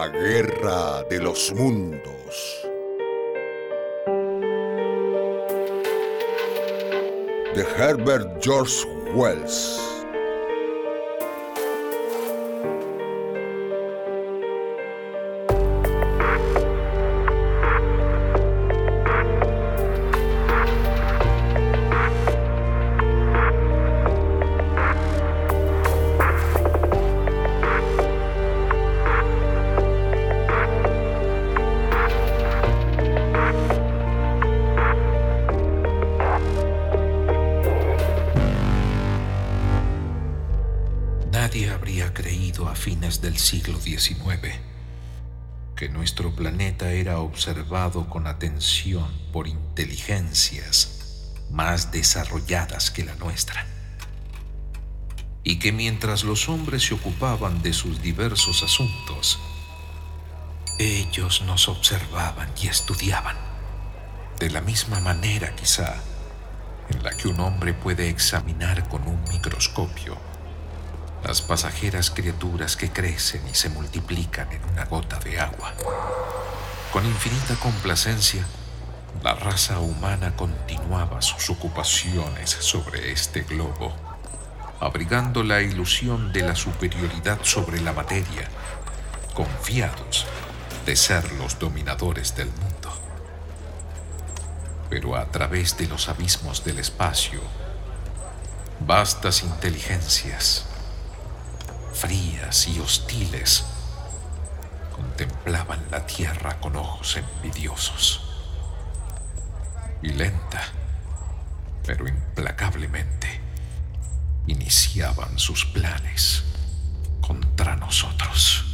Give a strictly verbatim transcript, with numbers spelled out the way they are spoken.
La Guerra de los Mundos. De Herbert George Wells. Nadie habría creído a fines del siglo diecinueve que nuestro planeta era observado con atención por inteligencias más desarrolladas que la nuestra, y que mientras los hombres se ocupaban de sus diversos asuntos, ellos nos observaban y estudiaban, de la misma manera quizá en la que un hombre puede examinar con un microscopio las pasajeras criaturas que crecen y se multiplican en una gota de agua. Con infinita complacencia, la raza humana continuaba sus ocupaciones sobre este globo, abrigando la ilusión de la superioridad sobre la materia, confiados de ser los dominadores del mundo. Pero a través de los abismos del espacio, vastas inteligencias, frías y hostiles, contemplaban la tierra con ojos envidiosos, y lenta, pero implacablemente, iniciaban sus planes contra nosotros.